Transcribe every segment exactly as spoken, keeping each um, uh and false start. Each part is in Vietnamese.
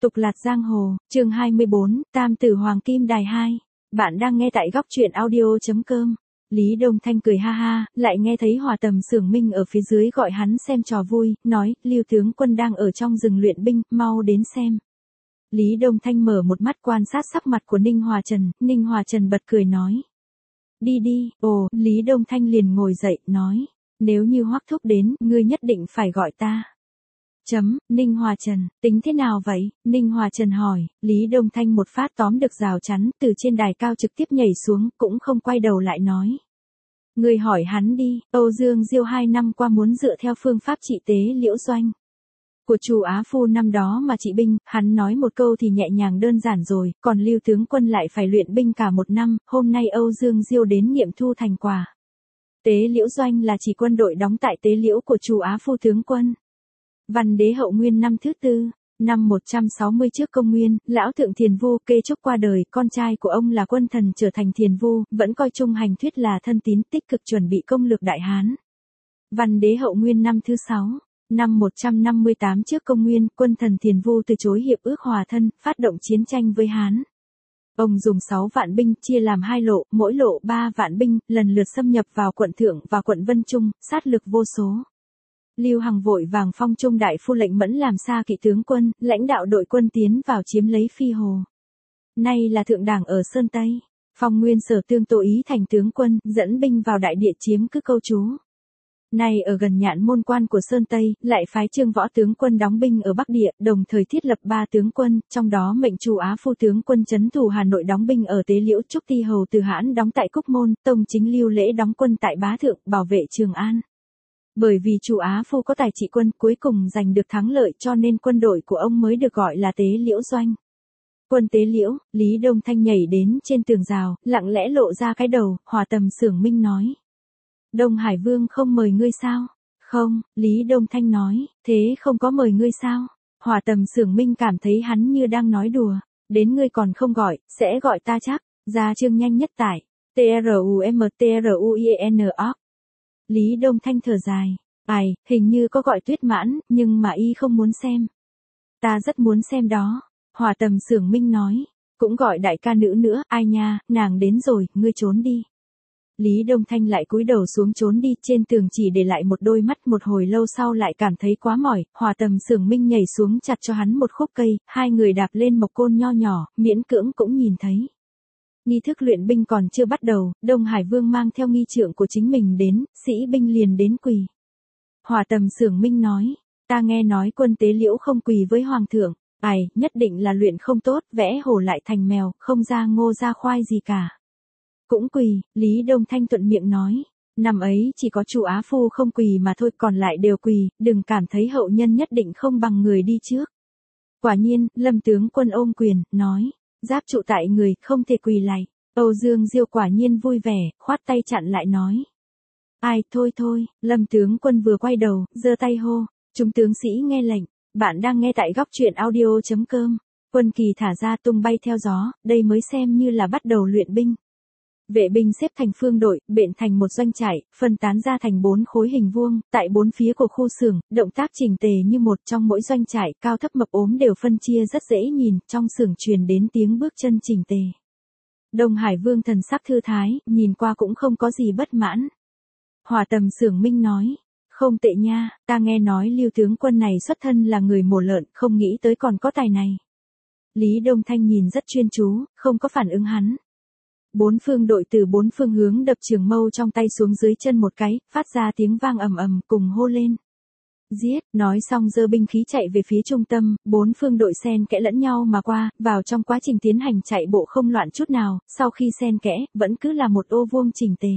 Tục lạt giang hồ, chương hai mươi bốn, Tam tử Hoàng Kim Đài hai. Bạn đang nghe tại góc truyện audio.com. Lý Đông Thanh cười ha ha, lại nghe thấy Hòa Tầm Xưởng Minh ở phía dưới gọi hắn xem trò vui, nói, Lưu tướng quân đang ở trong rừng luyện binh, mau đến xem. Lý Đông Thanh mở một mắt quan sát sắc mặt của Ninh Hòa Trần, Ninh Hòa Trần bật cười nói. Đi đi, ồ, Lý Đông Thanh liền ngồi dậy, nói, nếu như Hoắc thúc đến, ngươi nhất định phải gọi ta. Chấm, Ninh Hòa Trần, tính thế nào vậy? Ninh Hòa Trần hỏi, Lý Đông Thanh một phát tóm được rào chắn, từ trên đài cao trực tiếp nhảy xuống, cũng không quay đầu lại nói. Người hỏi hắn đi, Âu Dương Diêu hai năm qua muốn dựa theo phương pháp trị tế Liễu Doanh của Chu Á Phu năm đó mà trị binh, hắn nói một câu thì nhẹ nhàng đơn giản rồi, còn Lưu tướng quân lại phải luyện binh cả một năm, hôm nay Âu Dương Diêu đến nghiệm thu thành quả. Tế Liễu Doanh là chỉ quân đội đóng tại tế liễu của Chu Á Phu tướng quân. Văn Đế Hậu Nguyên năm thứ tư, năm một trăm sáu mươi trước công nguyên, lão thượng Thiền Vu Kê Trúc qua đời, con trai của ông là Quân Thần trở thành Thiền Vu, vẫn coi Trung Hành Thuyết là thân tín, tích cực chuẩn bị công lược Đại Hán. Văn Đế Hậu Nguyên năm thứ sáu, năm một trăm năm mươi tám trước công nguyên, Quân Thần Thiền Vu từ chối hiệp ước hòa thân, phát động chiến tranh với Hán. Ông dùng sáu vạn binh chia làm hai lộ, mỗi lộ ba vạn binh, lần lượt xâm nhập vào quận Thượng và quận Vân Trung, sát lực vô số. Lưu Hằng vội vàng phong Trung đại phu lệnh Mẫn làm xa kỵ tướng quân, lãnh đạo đội quân tiến vào chiếm lấy Phi Hồ. Nay là thượng đảng ở Sơn Tây. Phong Nguyên Sở Tương Tô ý thành tướng quân, dẫn binh vào đại địa chiếm cứ Câu Trú. Nay ở gần nhạn môn quan của Sơn Tây, lại phái Trương Võ tướng quân đóng binh ở Bắc Địa, đồng thời thiết lập ba tướng quân, trong đó mệnh Chu Á Phu tướng quân trấn thủ Hà Nội đóng binh ở Tế Liễu, Trúc Ti Hầu Từ Hãn đóng tại Cúc Môn, Tông Chính Lưu Lễ đóng quân tại Bá Thượng, bảo vệ Trường An. Bởi vì Chu Á Phu có tài trị quân, cuối cùng giành được thắng lợi cho nên quân đội của ông mới được gọi là Tế Liễu Doanh. Quân Tế Liễu, Lý Đông Thanh nhảy đến trên tường rào, lặng lẽ lộ ra cái đầu, Hòa Tầm Xưởng Minh nói. Đông Hải Vương không mời ngươi sao? Không, Lý Đông Thanh nói, thế không có mời ngươi sao? Hòa Tầm Xưởng Minh cảm thấy hắn như đang nói đùa, đến ngươi còn không gọi, sẽ gọi ta chắc, ra chương nhanh nhất tải, T R U M T R U I N O. Lý Đông Thanh thở dài, ai, hình như có gọi Tuyết Mãn, nhưng mà y không muốn xem. Ta rất muốn xem đó. Hòa Tầm Xưởng Minh nói, cũng gọi đại ca nữ nữa, ai nha, nàng đến rồi, ngươi trốn đi. Lý Đông Thanh lại cúi đầu xuống trốn đi, trên tường chỉ để lại một đôi mắt, một hồi lâu sau lại cảm thấy quá mỏi, Hòa Tầm Xưởng Minh nhảy xuống chặt cho hắn một khúc cây, hai người đạp lên mộc côn nho nhỏ, miễn cưỡng cũng nhìn thấy. Nghi thức luyện binh còn chưa bắt đầu, Đông Hải Vương mang theo nghi trượng của chính mình đến, sĩ binh liền đến quỳ. Hòa Tầm Xưởng Minh nói, ta nghe nói quân Tế Liễu không quỳ với Hoàng thượng, ai, nhất định là luyện không tốt, vẽ hổ lại thành mèo, không ra ngô ra khoai gì cả. Cũng quỳ, Lý Đông Thanh thuận miệng nói, năm ấy chỉ có Chu Á Phu không quỳ mà thôi, còn lại đều quỳ, đừng cảm thấy hậu nhân nhất định không bằng người đi trước. Quả nhiên, Lâm tướng quân ôm quyền, nói. Giáp trụ tại người, không thể quỳ lạy. Âu Dương Diêu quả nhiên vui vẻ, khoát tay chặn lại nói. Ai, thôi thôi, Lâm tướng quân vừa quay đầu, giơ tay hô. Chúng tướng sĩ nghe lệnh, bạn đang nghe tại góc truyện audio.com. Quân kỳ thả ra tung bay theo gió, đây mới xem như là bắt đầu luyện binh. Vệ binh xếp thành phương đội, bện thành một doanh trại, phân tán ra thành bốn khối hình vuông, tại bốn phía của khu xưởng, động tác chỉnh tề như một, trong mỗi doanh trại, cao thấp mập ốm đều phân chia rất dễ nhìn, trong xưởng truyền đến tiếng bước chân chỉnh tề. Đông Hải Vương thần sắc thư thái, nhìn qua cũng không có gì bất mãn. Hòa Tầm Xưởng Minh nói, không tệ nha, ta nghe nói Lưu tướng quân này xuất thân là người mổ lợn, không nghĩ tới còn có tài này. Lý Đông Thanh nhìn rất chuyên chú, không có phản ứng hắn. Bốn phương đội từ bốn phương hướng đập trường mâu trong tay xuống dưới chân một cái, phát ra tiếng vang ầm ầm, cùng hô lên. Giết, nói xong giơ binh khí chạy về phía trung tâm, bốn phương đội xen kẽ lẫn nhau mà qua, vào trong quá trình tiến hành chạy bộ không loạn chút nào, sau khi xen kẽ, vẫn cứ là một ô vuông chỉnh tề.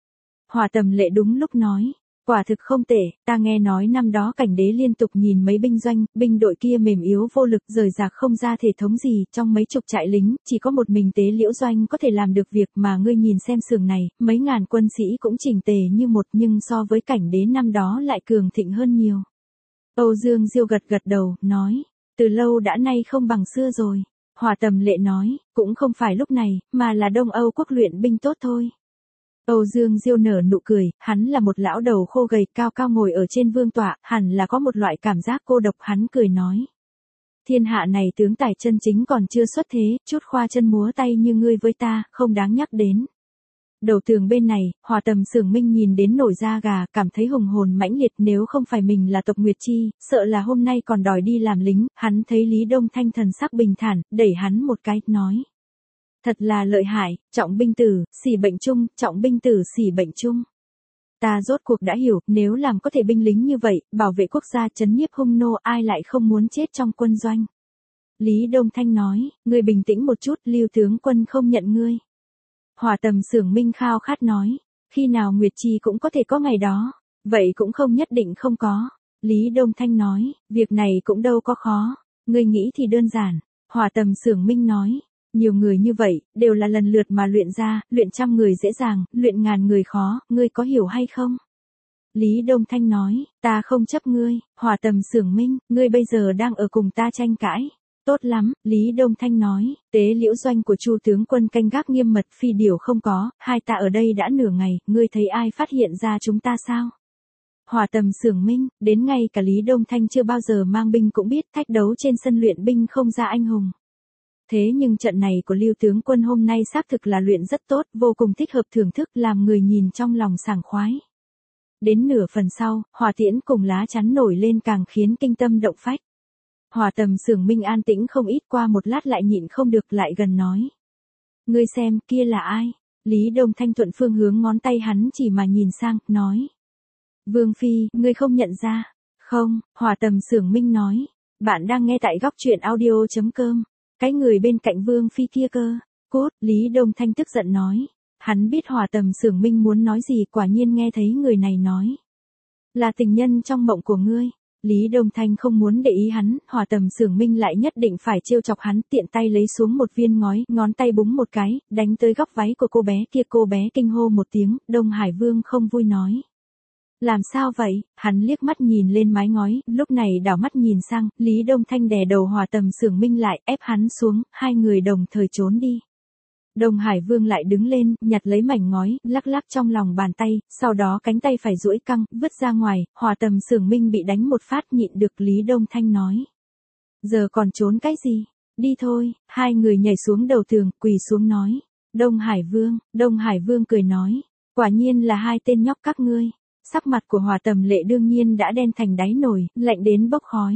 Hòa Tầm Lệ đúng lúc nói. Quả thực không tệ, ta nghe nói năm đó Cảnh Đế liên tục nhìn mấy binh doanh, binh đội kia mềm yếu vô lực, rời rạc không ra thể thống gì, trong mấy chục trại lính, chỉ có một mình Tế Liễu Doanh có thể làm được việc mà ngươi nhìn xem xưởng này, mấy ngàn quân sĩ cũng chỉnh tề như một, nhưng so với Cảnh Đế năm đó lại cường thịnh hơn nhiều. Âu Dương Diêu gật gật đầu, nói, từ lâu đã nay không bằng xưa rồi. Hòa Tầm Lệ nói, cũng không phải lúc này, mà là Đông Âu quốc luyện binh tốt thôi. Âu Dương Diêu nở nụ cười, hắn là một lão đầu khô gầy cao cao ngồi ở trên vương tọa, hẳn là có một loại cảm giác cô độc, hắn cười nói. Thiên hạ này tướng tài chân chính còn chưa xuất thế, chút khoa chân múa tay như ngươi với ta, không đáng nhắc đến. Đầu tường bên này, Hòa Tầm Xưởng Minh nhìn đến nổi da gà, cảm thấy hùng hồn mãnh liệt, nếu không phải mình là tộc Nguyệt Chi, sợ là hôm nay còn đòi đi làm lính. Hắn thấy Lý Đông Thanh thần sắc bình thản, đẩy hắn một cái, nói. Thật là lợi hại, trọng binh tử, xỉ bệnh chung, trọng binh tử xỉ bệnh chung. Ta rốt cuộc đã hiểu, nếu làm có thể binh lính như vậy, bảo vệ quốc gia trấn nhiếp hung nô, ai lại không muốn chết trong quân doanh. Lý Đông Thanh nói, ngươi bình tĩnh một chút, Lưu tướng quân không nhận ngươi. Hòa Tầm Xưởng Minh khao khát nói, khi nào Nguyệt Chi cũng có thể có ngày đó, vậy cũng không nhất định không có. Lý Đông Thanh nói, việc này cũng đâu có khó, ngươi nghĩ thì đơn giản. Hòa Tầm Xưởng Minh nói, nhiều người như vậy, đều là lần lượt mà luyện ra, luyện trăm người dễ dàng, luyện ngàn người khó, ngươi có hiểu hay không? Lý Đông Thanh nói, ta không chấp ngươi. Hòa Tầm Xưởng Minh, ngươi bây giờ đang ở cùng ta tranh cãi. Tốt lắm, Lý Đông Thanh nói, tế liễu doanh của Chu tướng quân canh gác nghiêm mật, phi điều không có, hai ta ở đây đã nửa ngày, ngươi thấy ai phát hiện ra chúng ta sao? Hòa Tầm Xưởng Minh, đến ngay cả Lý Đông Thanh chưa bao giờ mang binh cũng biết thách đấu trên sân luyện binh không ra anh hùng. Thế nhưng trận này của Lưu tướng quân hôm nay xác thực là luyện rất tốt, vô cùng thích hợp thưởng thức, làm người nhìn trong lòng sảng khoái. Đến nửa phần sau, hỏa tiễn cùng lá chắn nổi lên càng khiến kinh tâm động phách. Hòa Tầm Xưởng Minh an tĩnh không ít, qua một lát lại nhịn không được, lại gần nói. Ngươi xem, kia là ai? Lý Đông Thanh thuận phương hướng ngón tay hắn chỉ mà nhìn sang, nói. Vương Phi, ngươi không nhận ra. Không, Hòa Tầm Xưởng Minh nói. Bạn đang nghe tại góc truyện audio chấm com. Cái người bên cạnh Vương Phi kia cơ. Cốt, Lý Đông Thanh tức giận nói. Hắn biết Hòa Tầm Xưởng Minh muốn nói gì, quả nhiên nghe thấy người này nói. Là tình nhân trong mộng của ngươi. Lý Đông Thanh không muốn để ý hắn, Hòa Tầm Xưởng Minh lại nhất định phải trêu chọc hắn, tiện tay lấy xuống một viên ngói, ngón tay búng một cái, đánh tới góc váy của cô bé kia, cô bé kinh hô một tiếng, Đông Hải Vương không vui nói. Làm sao vậy? Hắn liếc mắt nhìn lên mái ngói, lúc này đảo mắt nhìn sang, Lý Đông Thanh đè đầu Hòa Tầm Xưởng Minh lại, ép hắn xuống, hai người đồng thời trốn đi. Đông Hải Vương lại đứng lên, nhặt lấy mảnh ngói, lắc lắc trong lòng bàn tay, sau đó cánh tay phải duỗi căng, vứt ra ngoài, Hòa Tầm Xưởng Minh bị đánh một phát, nhịn được. Lý Đông Thanh nói. Giờ còn trốn cái gì? Đi thôi. Hai người nhảy xuống đầu tường, quỳ xuống nói. Đông Hải Vương. Đông Hải Vương cười nói. Quả nhiên là hai tên nhóc các ngươi. Sắc mặt của Hòa Tầm Lệ đương nhiên đã đen thành đáy nồi, lạnh đến bốc khói.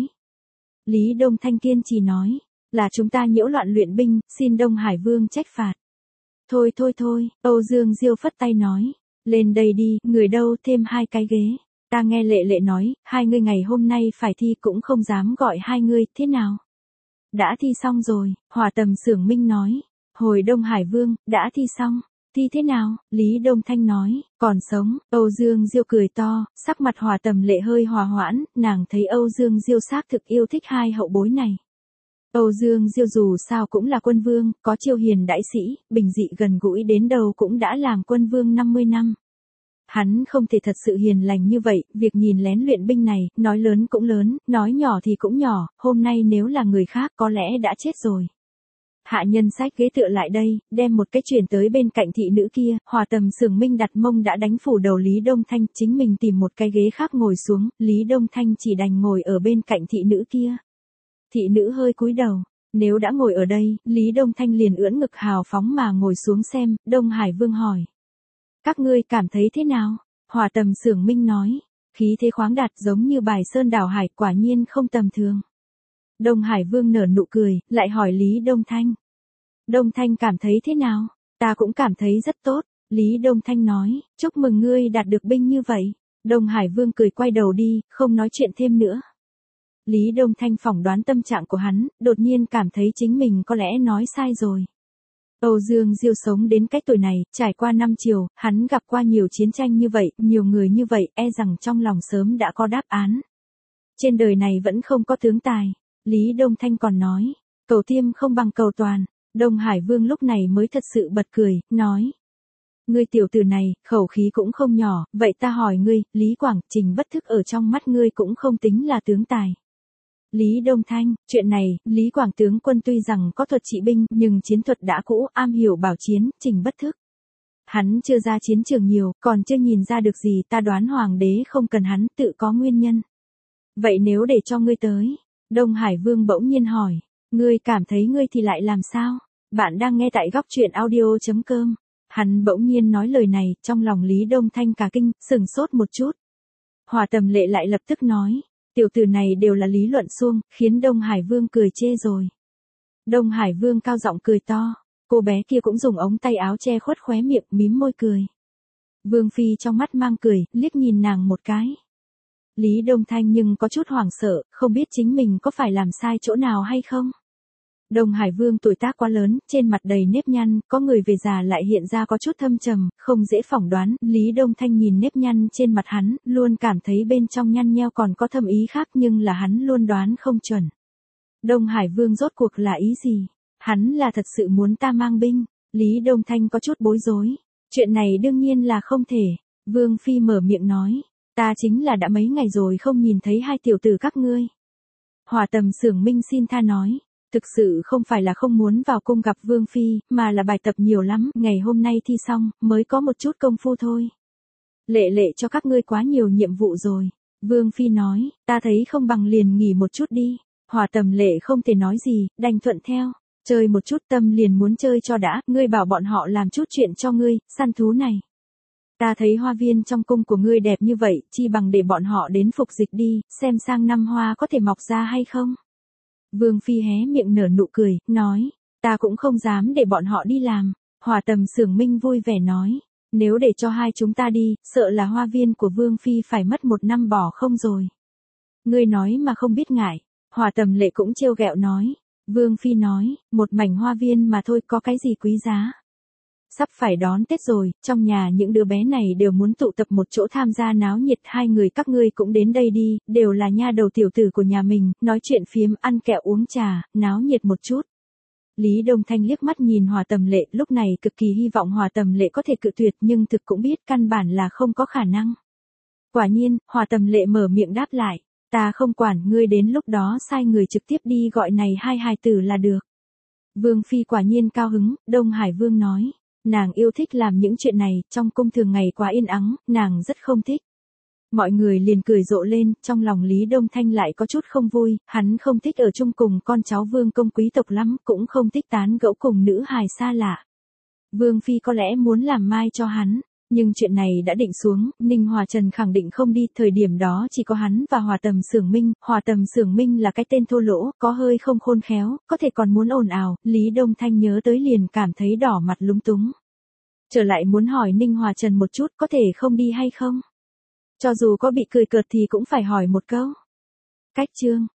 Lý Đông Thanh kiên trì nói. Là chúng ta nhiễu loạn luyện binh, xin Đông Hải Vương trách phạt. Thôi thôi thôi, Âu Dương Diêu phất tay nói. Lên đây đi, người đâu, thêm hai cái ghế. Ta nghe Lệ Lệ nói, hai ngươi ngày hôm nay phải thi, cũng không dám gọi hai ngươi, thế nào? Đã thi xong rồi, Hòa Tầm Xưởng Minh nói. Hồi Đông Hải Vương, đã thi xong. Thi thế nào? Lý Đông Thanh nói, còn sống. Âu Dương Diêu cười to, sắc mặt Hòa Tầm Lệ hơi hòa hoãn, nàng thấy Âu Dương Diêu xác thực yêu thích hai hậu bối này. Âu Dương Diêu dù sao cũng là quân vương, có chiêu hiền đại sĩ, bình dị gần gũi đến đâu cũng đã làm quân vương năm mươi năm. Hắn không thể thật sự hiền lành như vậy, việc nhìn lén luyện binh này, nói lớn cũng lớn, nói nhỏ thì cũng nhỏ, hôm nay nếu là người khác có lẽ đã chết rồi. Hạ nhân xách ghế tựa lại đây, đem một cái chuyển tới bên cạnh thị nữ kia, Hòa Tầm Xưởng Minh đặt mông đã đánh phủ đầu Lý Đông Thanh, chính mình tìm một cái ghế khác ngồi xuống, Lý Đông Thanh chỉ đành ngồi ở bên cạnh thị nữ kia. Thị nữ hơi cúi đầu, nếu đã ngồi ở đây, Lý Đông Thanh liền ưỡn ngực hào phóng mà ngồi xuống xem. Đông Hải Vương hỏi. Các ngươi cảm thấy thế nào? Hòa Tầm Xưởng Minh nói. Khí thế khoáng đạt giống như bài sơn đảo hải, quả nhiên không tầm thường. Đông Hải Vương nở nụ cười, lại hỏi Lý Đông Thanh. Đông Thanh cảm thấy thế nào? Ta cũng cảm thấy rất tốt. Lý Đông Thanh nói, chúc mừng ngươi đạt được binh như vậy. Đông Hải Vương cười quay đầu đi, không nói chuyện thêm nữa. Lý Đông Thanh phỏng đoán tâm trạng của hắn, đột nhiên cảm thấy chính mình có lẽ nói sai rồi. Âu Dương Diêu sống đến cái tuổi này, trải qua năm triều, hắn gặp qua nhiều chiến tranh như vậy, nhiều người như vậy, e rằng trong lòng sớm đã có đáp án. Trên đời này vẫn không có tướng tài. Lý Đông Thanh còn nói, cầu tiêm không bằng cầu toàn. Đông Hải Vương lúc này mới thật sự bật cười, nói. Ngươi tiểu tử này, khẩu khí cũng không nhỏ, vậy ta hỏi ngươi, Lý Quảng, Trình Bất Thức ở trong mắt ngươi cũng không tính là tướng tài. Lý Đông Thanh, chuyện này, Lý Quảng tướng quân tuy rằng có thuật trị binh, nhưng chiến thuật đã cũ, am hiểu bảo chiến, Trình Bất Thức. Hắn chưa ra chiến trường nhiều, còn chưa nhìn ra được gì, ta đoán hoàng đế không cần hắn, tự có nguyên nhân. Vậy nếu để cho ngươi tới, Đông Hải Vương bỗng nhiên hỏi, ngươi cảm thấy ngươi thì lại làm sao? Bạn đang nghe tại góc truyện audio.com. Hắn bỗng nhiên nói lời này, trong lòng Lý Đông Thanh cả kinh, sừng sốt một chút. Hòa Tầm Lệ lại lập tức nói, tiểu tử này đều là lý luận suông, khiến Đông Hải Vương cười chê rồi. Đông Hải Vương cao giọng cười to, cô bé kia cũng dùng ống tay áo che khuất khóe miệng, mím môi cười. Vương Phi trong mắt mang cười, liếc nhìn nàng một cái. Lý Đông Thanh nhưng có chút hoảng sợ, không biết chính mình có phải làm sai chỗ nào hay không. Đông Hải Vương tuổi tác quá lớn, trên mặt đầy nếp nhăn, có người về già lại hiện ra có chút thâm trầm, không dễ phỏng đoán. Lý Đông Thanh nhìn nếp nhăn trên mặt hắn, luôn cảm thấy bên trong nhăn nheo còn có thâm ý khác nhưng là hắn luôn đoán không chuẩn. Đông Hải Vương rốt cuộc là ý gì? Hắn là thật sự muốn ta mang binh? Lý Đông Thanh có chút bối rối. Chuyện này đương nhiên là không thể. Vương Phi mở miệng nói, ta chính là đã mấy ngày rồi không nhìn thấy hai tiểu tử các ngươi. Hòa Tầm Xưởng Minh xin tha nói, thực sự không phải là không muốn vào cung gặp Vương Phi, mà là bài tập nhiều lắm, ngày hôm nay thi xong, mới có một chút công phu thôi. Lệ lệ cho các ngươi quá nhiều nhiệm vụ rồi. Vương Phi nói, ta thấy không bằng liền nghỉ một chút đi. Hòa Tầm Lệ không thể nói gì, đành thuận theo. Chơi một chút tâm liền muốn chơi cho đã, ngươi bảo bọn họ làm chút chuyện cho ngươi, săn thú này. Ta thấy hoa viên trong cung của ngươi đẹp như vậy, chi bằng để bọn họ đến phục dịch đi, xem sang năm hoa có thể mọc ra hay không. Vương Phi hé miệng nở nụ cười, nói, ta cũng không dám để bọn họ đi làm. Hòa Tầm Xưởng Minh vui vẻ nói, nếu để cho hai chúng ta đi, sợ là hoa viên của Vương Phi phải mất một năm bỏ không rồi. Ngươi nói mà không biết ngại. Hòa Tầm Lệ cũng trêu ghẹo nói. Vương Phi nói, một mảnh hoa viên mà thôi có cái gì quý giá. Sắp phải đón Tết rồi, trong nhà những đứa bé này đều muốn tụ tập một chỗ tham gia náo nhiệt, hai người các ngươi cũng đến đây đi, đều là nha đầu tiểu tử của nhà mình, nói chuyện phiếm, ăn kẹo uống trà, náo nhiệt một chút. Lý Đông Thanh liếc mắt nhìn Hòa Tầm Lệ, lúc này cực kỳ hy vọng Hòa Tầm Lệ có thể cự tuyệt nhưng thực cũng biết căn bản là không có khả năng. Quả nhiên, Hòa Tầm Lệ mở miệng đáp lại, ta không quản, ngươi đến lúc đó sai người trực tiếp đi gọi này hai hài tử là được. Vương Phi quả nhiên cao hứng, Đông Hải Vương nói. Nàng yêu thích làm những chuyện này, trong cung thường ngày quá yên ắng, nàng rất không thích. Mọi người liền cười rộ lên, trong lòng Lý Đông Thanh lại có chút không vui, hắn không thích ở chung cùng con cháu vương công quý tộc lắm, cũng không thích tán gẫu cùng nữ hài xa lạ. Vương Phi có lẽ muốn làm mai cho hắn, nhưng chuyện này đã định xuống, Ninh Hòa Trần khẳng định không đi, thời điểm đó chỉ có hắn và Hòa Tầm Xưởng Minh, Hòa Tầm Xưởng Minh là cái tên thô lỗ, có hơi không khôn khéo, có thể còn muốn ồn ào, Lý Đông Thanh nhớ tới liền cảm thấy đỏ mặt lúng túng. Trở lại muốn hỏi Ninh Hòa Trần một chút có thể không đi hay không? Cho dù có bị cười cợt thì cũng phải hỏi một câu. Cách chương